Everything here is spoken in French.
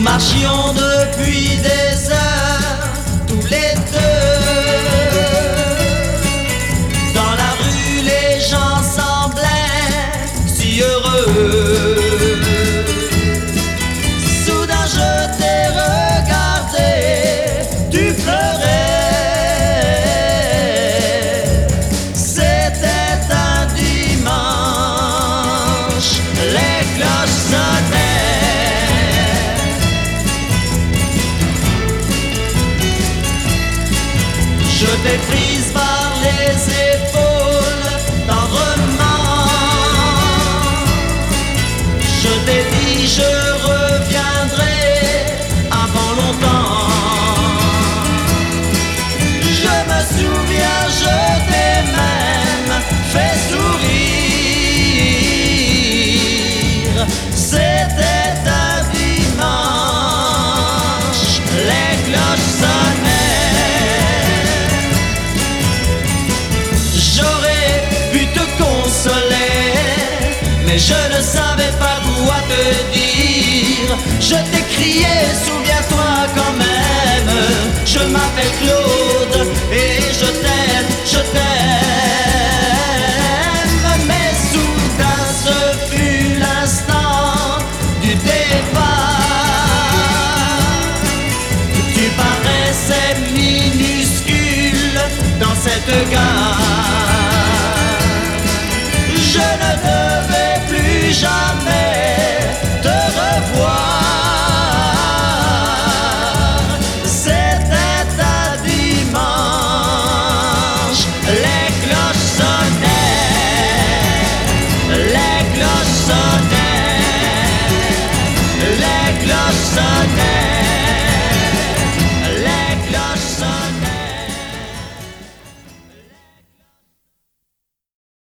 marchions depuis des heures, tous les deux. Dans la rue, les gens semblaient si heureux. Soudain, je t'ai regardé, tu pleurais. C'était un dimanche, les cloches sonnaient. Je t'ai prise par les épaules tendrement. Je t'ai dit je reviendrai avant longtemps. Je me souviens, je t'ai même fait sourire. C'était un dimanche, les cloches sonnaient. J'aurais pu te consoler, mais je ne savais pas quoi te dire. Je t'ai crié, souviens-toi quand même, je m'appelle Claude.